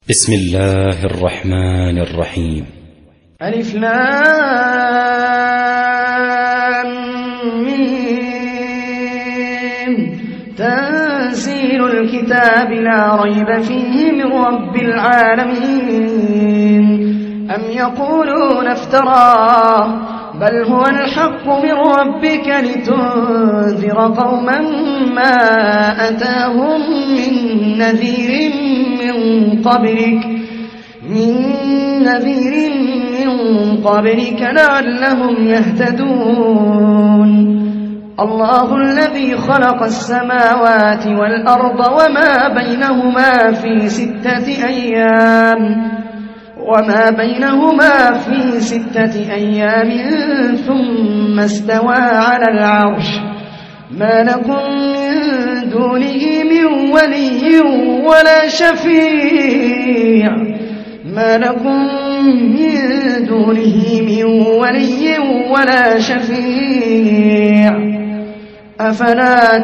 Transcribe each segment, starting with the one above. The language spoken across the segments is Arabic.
بسم الله الرحمن الرحيم. ألف لام ميم. تنزيل الكتاب لا ريب فيه من رب العالمين. أم يقولون افتراه بل هو الحق من ربك لتنذر قوما ما أتاهم من نذير من قبلك لعلهم يهتدون. الله الذي خلق السماوات والأرض وما بينهما في 6 أيام ثم استوى على العرش. ما لكم من دونه من ولي ولا شفيع أفلا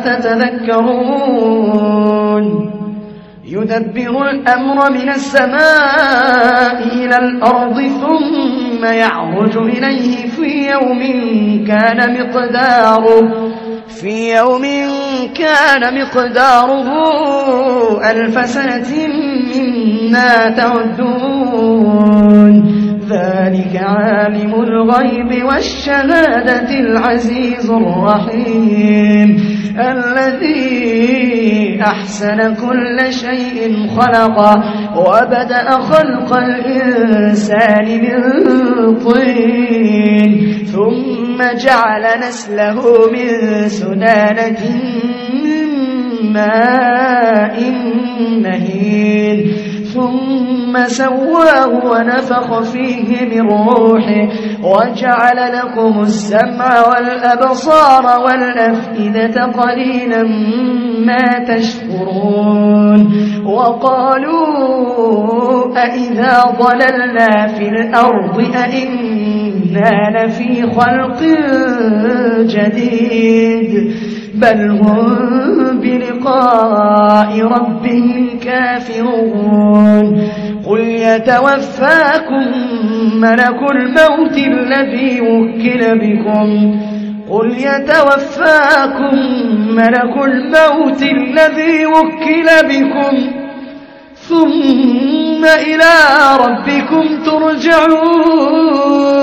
تتذكرون. يدبر الأمر من السماء إلى الأرض ثم يعرج إليه في يوم كان مقداره 1000 سنة مما تعدون. ذلك عالم الغيب والشهادة العزيز الرحيم الذي أحسن كل شيء خلقه وبدأ خلق الإنسان من طين ثم جعل نسله من سلالة من ماء مهين ثم سواه ونفخ فيه من روحه وجعل لكم السمع والأبصار والأفئدة قليلا ما تشكرون. وقالوا أإذا ضللنا في الأرض أإنا لفي خلق جديد بل هم بلقاء ربهم كافرون. قل يتوفاكم ملك الموت الذي وكل بكم ثم إلى ربكم ترجعون.